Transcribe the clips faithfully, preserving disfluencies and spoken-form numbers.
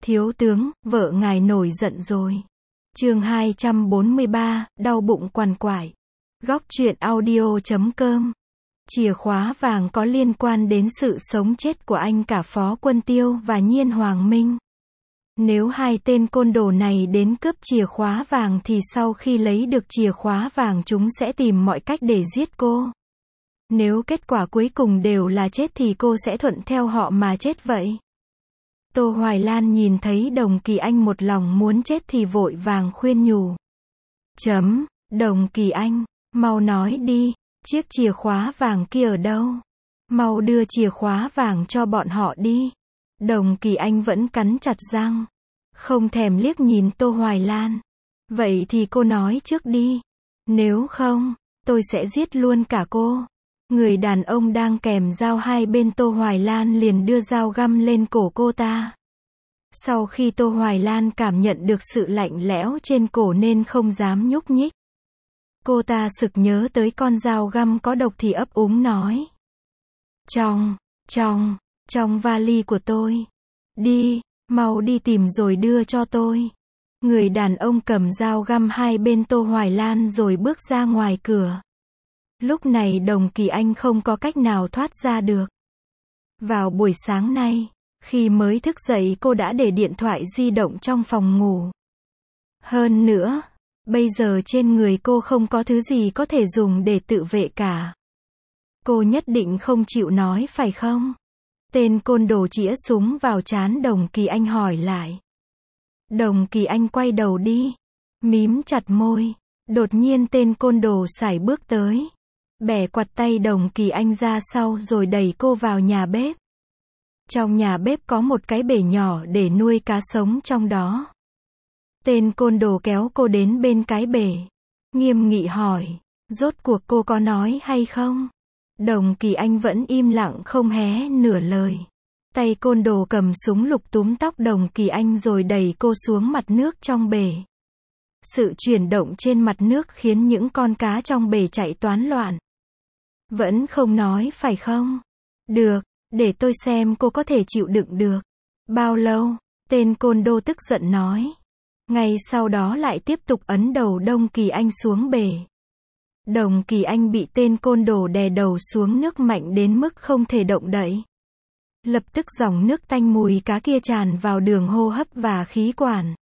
Thiếu tướng, vợ ngài nổi giận rồi. Chương hai trăm bốn mươi ba, đau bụng quằn quại. Góc truyện audio chấm com. Chìa khóa vàng có liên quan đến sự sống chết của anh cả Phó Quân Tiêu và Nhiên Hoàng Minh. Nếu hai tên côn đồ này đến cướp chìa khóa vàng thì sau khi lấy được chìa khóa vàng chúng sẽ tìm mọi cách để giết cô. Nếu kết quả cuối cùng đều là chết thì cô sẽ thuận theo họ mà chết vậy. Tô Hoài Lan nhìn thấy Đồng Kỳ Anh một lòng muốn chết thì vội vàng khuyên nhủ. Chấm, Đồng Kỳ Anh, mau nói đi, chiếc chìa khóa vàng kia ở đâu? Mau đưa chìa khóa vàng cho bọn họ đi. Đồng Kỳ Anh vẫn cắn chặt răng, không thèm liếc nhìn Tô Hoài Lan. Vậy thì cô nói trước đi. Nếu không, tôi sẽ giết luôn cả cô. Người đàn ông đang kèm dao hai bên Tô Hoài Lan liền đưa dao găm lên cổ cô ta. Sau khi Tô Hoài Lan cảm nhận được sự lạnh lẽo trên cổ nên không dám nhúc nhích. Cô ta sực nhớ tới con dao găm có độc thì ấp úng nói. Trong, trong, trong vali của tôi. Đi, mau đi tìm rồi đưa cho tôi. Người đàn ông cầm dao găm hai bên Tô Hoài Lan rồi bước ra ngoài cửa. Lúc này Đồng Kỳ Anh không có cách nào thoát ra được. Vào buổi sáng nay, khi mới thức dậy cô đã để điện thoại di động trong phòng ngủ. Hơn nữa, bây giờ trên người cô không có thứ gì có thể dùng để tự vệ cả. Cô nhất định không chịu nói phải không? Tên côn đồ chĩa súng vào trán Đồng Kỳ Anh hỏi lại. Đồng Kỳ Anh quay đầu đi, mím chặt môi. Đột nhiên tên côn đồ sải bước tới, bẻ quặt tay Đồng Kỳ Anh ra sau rồi đẩy cô vào nhà bếp. Trong nhà bếp có một cái bể nhỏ để nuôi cá sống trong đó. Tên côn đồ kéo cô đến bên cái bể, nghiêm nghị hỏi, rốt cuộc cô có nói hay không? Đồng Kỳ Anh vẫn im lặng không hé nửa lời. Tay côn đồ cầm súng lục túm tóc Đồng Kỳ Anh rồi đẩy cô xuống mặt nước trong bể. Sự chuyển động trên mặt nước khiến những con cá trong bể chạy toán loạn. Vẫn không nói phải không? Được, để tôi xem cô có thể chịu đựng được bao lâu, tên côn đồ tức giận nói. Ngay sau đó lại tiếp tục ấn đầu Đồng Kỳ Anh xuống bể. Đồng Kỳ Anh bị tên côn đồ đè đầu xuống nước mạnh đến mức không thể động đậy. Lập tức dòng nước tanh mùi cá kia tràn vào đường hô hấp và khí quản.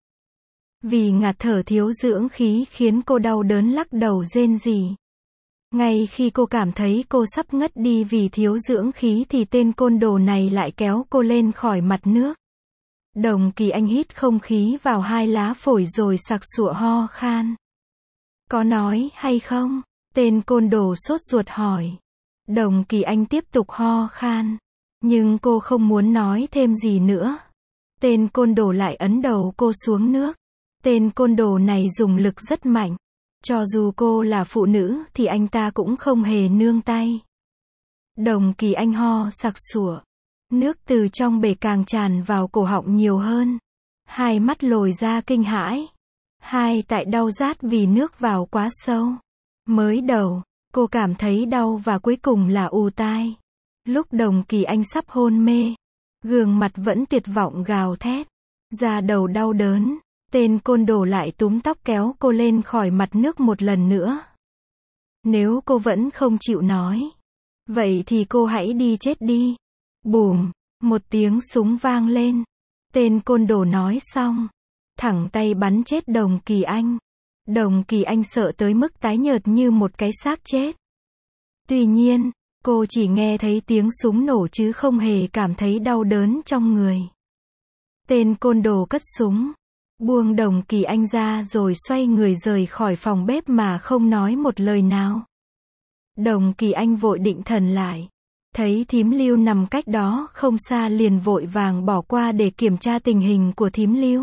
Vì ngạt thở thiếu dưỡng khí khiến cô đau đớn lắc đầu rên rỉ. Ngay khi cô cảm thấy cô sắp ngất đi vì thiếu dưỡng khí thì tên côn đồ này lại kéo cô lên khỏi mặt nước. Đồng Kỳ Anh hít không khí vào hai lá phổi rồi sặc sụa ho khan. Có nói hay không? Tên côn đồ sốt ruột hỏi. Đồng Kỳ Anh tiếp tục ho khan. Nhưng cô không muốn nói thêm gì nữa. Tên côn đồ lại ấn đầu cô xuống nước. Tên côn đồ này dùng lực rất mạnh. Cho dù cô là phụ nữ thì anh ta cũng không hề nương tay. Đồng Kỳ Anh ho sặc sụa. Nước từ trong bể càng tràn vào cổ họng nhiều hơn. Hai mắt lồi ra kinh hãi. Hai tại đau rát vì nước vào quá sâu. Mới đầu, cô cảm thấy đau và cuối cùng là ù tai. Lúc Đồng Kỳ Anh sắp hôn mê, gương mặt vẫn tuyệt vọng gào thét. Da đầu đau đớn, tên côn đồ lại túm tóc kéo cô lên khỏi mặt nước một lần nữa. Nếu cô vẫn không chịu nói, vậy thì cô hãy đi chết đi. Bùm, một tiếng súng vang lên. Tên côn đồ nói xong, thẳng tay bắn chết Đồng Kỳ Anh. Đồng Kỳ Anh sợ tới mức tái nhợt như một cái xác chết. Tuy nhiên, cô chỉ nghe thấy tiếng súng nổ chứ không hề cảm thấy đau đớn trong người. Tên côn đồ cất súng, buông Đồng Kỳ Anh ra rồi xoay người rời khỏi phòng bếp mà không nói một lời nào. Đồng Kỳ Anh vội định thần lại. Thấy thím Lưu nằm cách đó không xa liền vội vàng bỏ qua để kiểm tra tình hình của thím Lưu.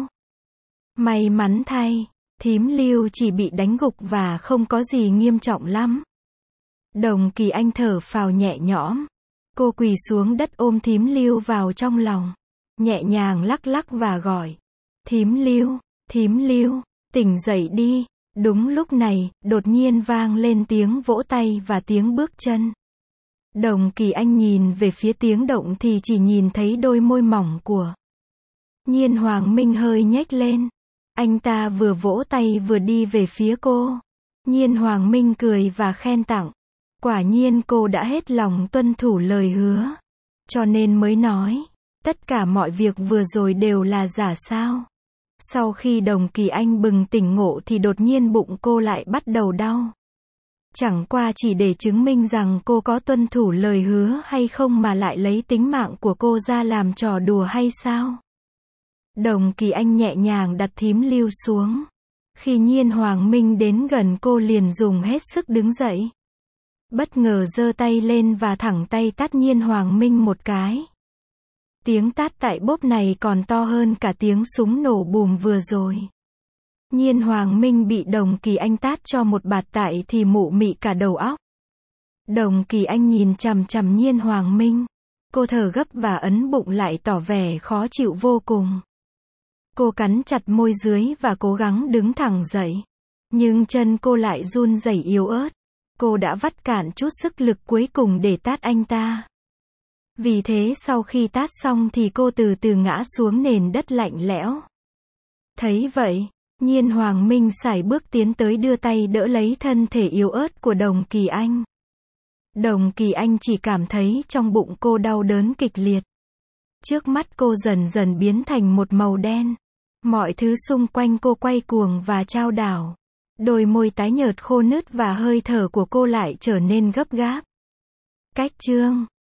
May mắn thay, thím Lưu chỉ bị đánh gục và không có gì nghiêm trọng lắm. Đồng Kỳ Anh thở phào nhẹ nhõm. Cô quỳ xuống đất ôm thím Lưu vào trong lòng. Nhẹ nhàng lắc lắc và gọi. Thím Lưu, thím Lưu, tỉnh dậy đi. Đúng lúc này, đột nhiên vang lên tiếng vỗ tay và tiếng bước chân. Đồng Kỳ Anh nhìn về phía tiếng động thì chỉ nhìn thấy đôi môi mỏng của Nhiên Hoàng Minh hơi nhếch lên. Anh ta vừa vỗ tay vừa đi về phía cô. Nhiên Hoàng Minh cười và khen tặng. Quả nhiên cô đã hết lòng tuân thủ lời hứa. Cho nên mới nói, tất cả mọi việc vừa rồi đều là giả sao. Sau khi Đồng Kỳ Anh bừng tỉnh ngộ thì đột nhiên bụng cô lại bắt đầu đau. Chẳng qua chỉ để chứng minh rằng cô có tuân thủ lời hứa hay không mà lại lấy tính mạng của cô ra làm trò đùa hay sao? Đồng Kỳ Anh nhẹ nhàng đặt thím lưu xuống. Khi Nhiên Hoàng Minh đến gần cô liền dùng hết sức đứng dậy. Bất ngờ giơ tay lên và thẳng tay tát Nhiên Hoàng Minh một cái. Tiếng tát tại bốp này còn to hơn cả tiếng súng nổ bùm vừa rồi. Nhiên Hoàng Minh bị Đồng Kỳ Anh tát cho một bạt tại thì mụ mị cả đầu óc. Đồng Kỳ Anh nhìn chằm chằm Nhiên Hoàng Minh. Cô thở gấp và ấn bụng lại tỏ vẻ khó chịu vô cùng. Cô cắn chặt môi dưới và cố gắng đứng thẳng dậy. Nhưng chân cô lại run rẩy yếu ớt. Cô đã vắt cạn chút sức lực cuối cùng để tát anh ta. Vì thế sau khi tát xong thì cô từ từ ngã xuống nền đất lạnh lẽo. Thấy vậy, Nhiên Hoàng Minh sải bước tiến tới đưa tay đỡ lấy thân thể yếu ớt của Đồng Kỳ Anh. Đồng Kỳ Anh chỉ cảm thấy trong bụng cô đau đớn kịch liệt. Trước mắt cô dần dần biến thành một màu đen. Mọi thứ xung quanh cô quay cuồng và chao đảo. Đôi môi tái nhợt khô nứt và hơi thở của cô lại trở nên gấp gáp. Cách chương